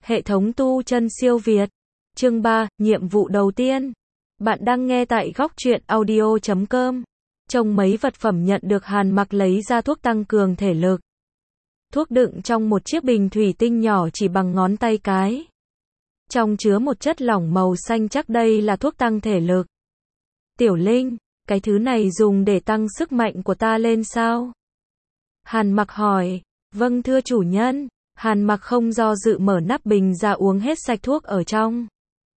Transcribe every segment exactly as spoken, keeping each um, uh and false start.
Hệ thống tu chân siêu Việt. Chương ba, nhiệm vụ đầu tiên. Bạn đang nghe tại góc truyện audio chấm com. Trong mấy vật phẩm nhận được, Hàn Mặc lấy ra thuốc tăng cường thể lực. Thuốc đựng trong một chiếc bình thủy tinh nhỏ chỉ bằng ngón tay cái. Trong chứa một chất lỏng màu xanh, chắc đây là thuốc tăng thể lực. Tiểu Linh, cái thứ này dùng để tăng sức mạnh của ta lên sao? Hàn Mặc hỏi. Vâng thưa chủ nhân. Hàn Mặc không do dự mở nắp bình ra uống hết sạch thuốc ở trong.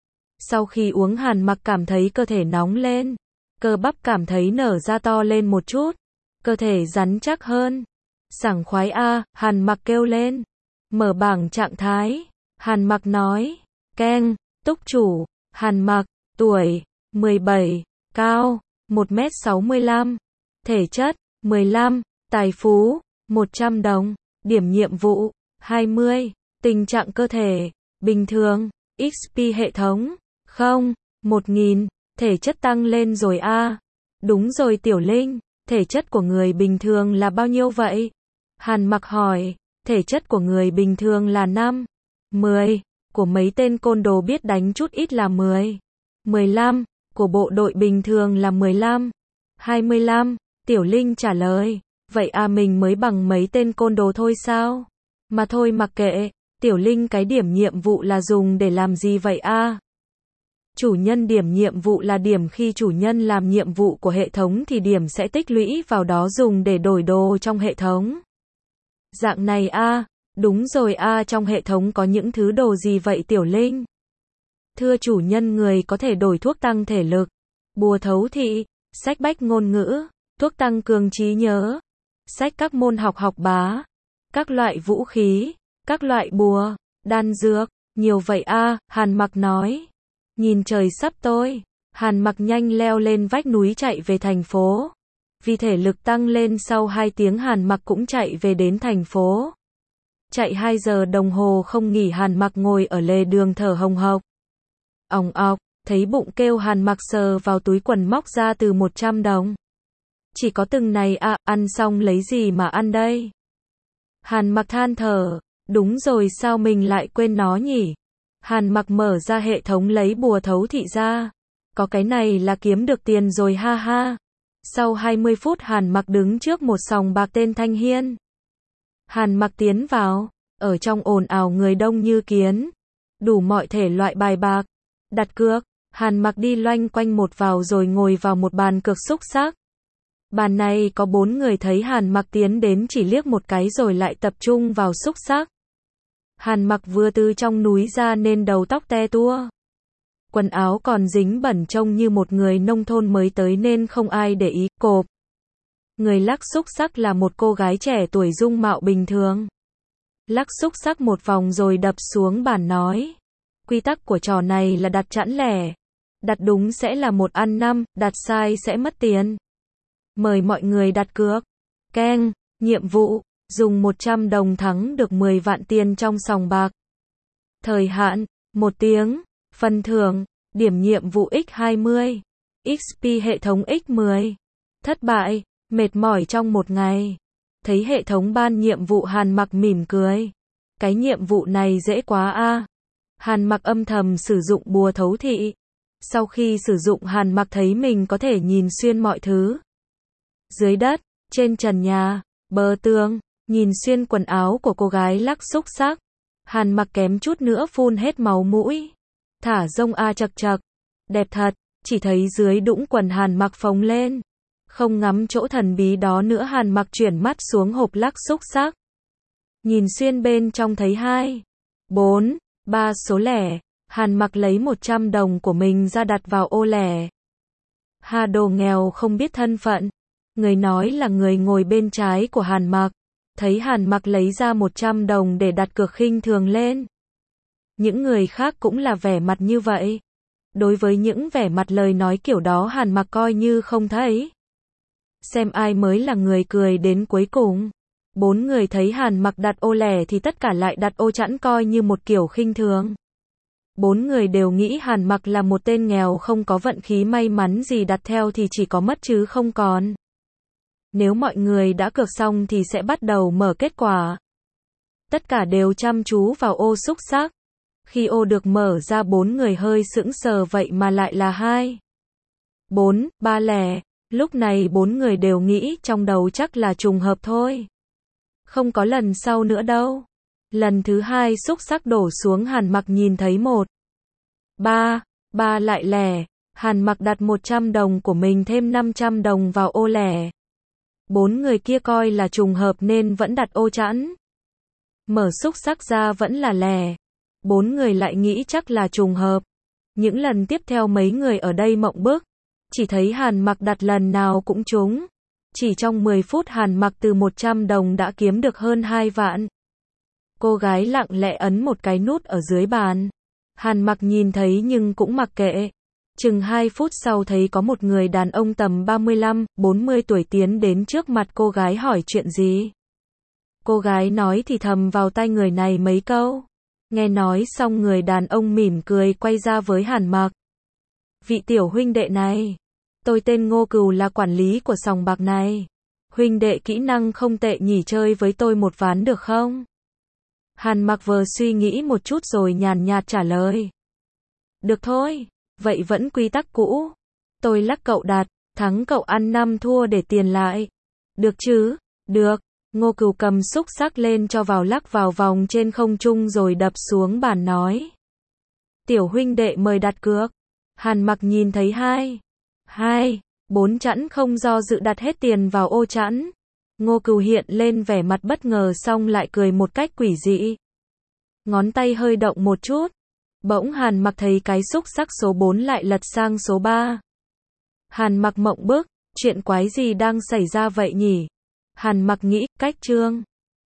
Sau khi uống, Hàn Mặc cảm thấy cơ thể nóng lên. Cơ bắp cảm thấy nở ra to lên một chút. Cơ thể rắn chắc hơn. Sảng khoái a, Hàn Mặc kêu lên. Mở bảng trạng thái. Hàn Mặc nói. Keng, túc chủ, Hàn Mặc, tuổi, mười bảy, cao, một mét sáu mươi lăm, thể chất, mười lăm, tài phú, một trăm đồng, điểm nhiệm vụ, hai mươi, tình trạng cơ thể, bình thường, ích pê hệ thống, không, một nghìn, thể chất tăng lên rồi a. À. Đúng rồi Tiểu Linh, thể chất của người bình thường là bao nhiêu vậy? Hàn Mặc hỏi, thể chất của người bình thường là năm, mười, của mấy tên côn đồ biết đánh chút ít là mười, mười lăm, của bộ đội bình thường là mười lăm, hai mươi lăm, Tiểu Linh trả lời, vậy à mình mới bằng mấy tên côn đồ thôi sao? Mà thôi mặc kệ, Tiểu Linh cái điểm nhiệm vụ là dùng để làm gì vậy a? À? Chủ nhân điểm nhiệm vụ là điểm khi chủ nhân làm nhiệm vụ của hệ thống thì điểm sẽ tích lũy vào đó dùng để đổi đồ trong hệ thống. Dạng này a, à, đúng rồi a, à, trong hệ thống có những thứ đồ gì vậy Tiểu Linh? Thưa chủ nhân, người có thể đổi thuốc tăng thể lực, bùa thấu thị, sách bách ngôn ngữ, thuốc tăng cường trí nhớ, sách các môn học học bá, các loại vũ khí, các loại bùa, đan dược, nhiều vậy a, à, Hàn Mặc nói. Nhìn trời sắp tối, Hàn Mặc nhanh leo lên vách núi chạy về thành phố. Vì thể lực tăng lên, sau hai tiếng Hàn Mặc cũng chạy về đến thành phố. Chạy hai giờ đồng hồ không nghỉ, Hàn Mặc ngồi ở lề đường thở hồng hộc. Òng ọc, thấy bụng kêu, Hàn Mặc sờ vào túi quần móc ra từ một trăm đồng. Chỉ có từng này à, ăn xong lấy gì mà ăn đây? Hàn Mặc than thở, đúng rồi sao mình lại quên nó nhỉ? Hàn Mặc mở ra hệ thống lấy bùa thấu thị ra. Có cái này là kiếm được tiền rồi ha ha. Sau hai mươi phút Hàn Mặc đứng trước một sòng bạc tên Thanh Hiên. Hàn Mặc tiến vào, ở trong ồn ào người đông như kiến. Đủ mọi thể loại bài bạc, đặt cược. Hàn Mặc đi loanh quanh một vào rồi ngồi vào một bàn cược xúc xắc. Bàn này có bốn người, thấy Hàn Mặc tiến đến chỉ liếc một cái rồi lại tập trung vào xúc xắc. Hàn Mặc vừa từ trong núi ra nên đầu tóc te tua. Quần áo còn dính bẩn, trông như một người nông thôn mới tới nên không ai để ý. Cộp. Người lắc xúc xắc là một cô gái trẻ tuổi dung mạo bình thường. Lắc xúc xắc một vòng rồi đập xuống bàn nói. Quy tắc của trò này là đặt chẵn lẻ. Đặt đúng sẽ là một ăn năm, đặt sai sẽ mất tiền. Mời mọi người đặt cược. Keng, nhiệm vụ, dùng một trăm đồng thắng được mười vạn tiền trong sòng bạc. Thời hạn, một tiếng. Phần thưởng, điểm nhiệm vụ nhân hai mươi. ích pê hệ thống nhân mười. Thất bại, mệt mỏi trong một ngày. Thấy hệ thống ban nhiệm vụ, Hàn Mặc mỉm cười. Cái nhiệm vụ này dễ quá a. À. Hàn Mặc âm thầm sử dụng bùa thấu thị. Sau khi sử dụng, Hàn Mặc thấy mình có thể nhìn xuyên mọi thứ. Dưới đất, trên trần nhà, bờ tường, nhìn xuyên quần áo của cô gái lắc xúc xắc. Hàn Mặc kém chút nữa phun hết máu mũi. Thả rông a, chật chật. Đẹp thật, chỉ thấy dưới đũng quần Hàn Mặc phồng lên. Không ngắm chỗ thần bí đó nữa, Hàn Mặc chuyển mắt xuống hộp lắc xúc xắc. Nhìn xuyên bên trong thấy hai, bốn, ba số lẻ. Hàn Mặc lấy một trăm đồng của mình ra đặt vào ô lẻ. Hà đồ nghèo không biết thân phận. Người nói là người ngồi bên trái của Hàn Mặc. Thấy Hàn Mặc lấy ra một trăm đồng để đặt cược, khinh thường lên. Những người khác cũng là vẻ mặt như vậy. Đối với những vẻ mặt lời nói kiểu đó, Hàn Mặc coi như không thấy. Xem ai mới là người cười đến cuối cùng. Bốn người thấy Hàn Mặc đặt ô lẻ thì tất cả lại đặt ô chẵn, coi như một kiểu khinh thường. Bốn người đều nghĩ Hàn Mặc là một tên nghèo không có vận khí may mắn gì, đặt theo thì chỉ có mất chứ không còn. Nếu mọi người đã cược xong thì sẽ bắt đầu mở kết quả. Tất cả đều chăm chú vào ô xúc xắc. Khi ô được mở ra bốn người hơi sững sờ vậy mà lại là hai. Bốn, ba lẻ. Lúc này bốn người đều nghĩ trong đầu chắc là trùng hợp thôi. Không có lần sau nữa đâu. Lần thứ hai xúc xắc đổ xuống Hàn Mặc nhìn thấy một. Ba, ba lại lẻ. Hàn Mặc đặt một trăm đồng của mình thêm năm trăm đồng vào ô lẻ. Bốn người kia coi là trùng hợp nên vẫn đặt ô chẵn. Mở xúc xắc ra vẫn là lẻ. Bốn người lại nghĩ chắc là trùng hợp. Những lần tiếp theo mấy người ở đây mộng bức. Chỉ thấy Hàn Mặc đặt lần nào cũng trúng. Chỉ trong mười phút Hàn Mặc từ một trăm đồng đã kiếm được hơn hai vạn. Cô gái lặng lẽ ấn một cái nút ở dưới bàn. Hàn Mặc nhìn thấy nhưng cũng mặc kệ. Chừng hai phút sau thấy có một người đàn ông tầm ba mươi lăm, bốn mươi tuổi tiến đến trước mặt cô gái hỏi chuyện gì. Cô gái nói thì thầm vào tai người này mấy câu. Nghe nói xong người đàn ông mỉm cười quay ra với Hàn Mặc. Vị tiểu huynh đệ này, tôi tên Ngô Cừu là quản lý của sòng bạc này. Huynh đệ kỹ năng không tệ nhỉ, chơi với tôi một ván được không? Hàn Mặc vờ suy nghĩ một chút rồi nhàn nhạt trả lời. Được thôi, vậy vẫn quy tắc cũ. Tôi lắc cậu đặt, thắng cậu ăn năm, thua để tiền lại. Được chứ? Được. Ngô Cừu cầm xúc xắc lên cho vào lắc vào vòng trên không trung rồi đập xuống bàn nói. Tiểu huynh đệ mời đặt cược. Hàn Mặc nhìn thấy hai, hai, bốn chẵn không do dự đặt hết tiền vào ô chẵn. Ngô Cừu hiện lên vẻ mặt bất ngờ xong lại cười một cách quỷ dị. Ngón tay hơi động một chút. Bỗng Hàn Mặc thấy cái xúc xắc số bốn lại lật sang số ba. Hàn Mặc mộng bức, chuyện quái gì đang xảy ra vậy nhỉ? Hàn Mặc nghĩ, cách chương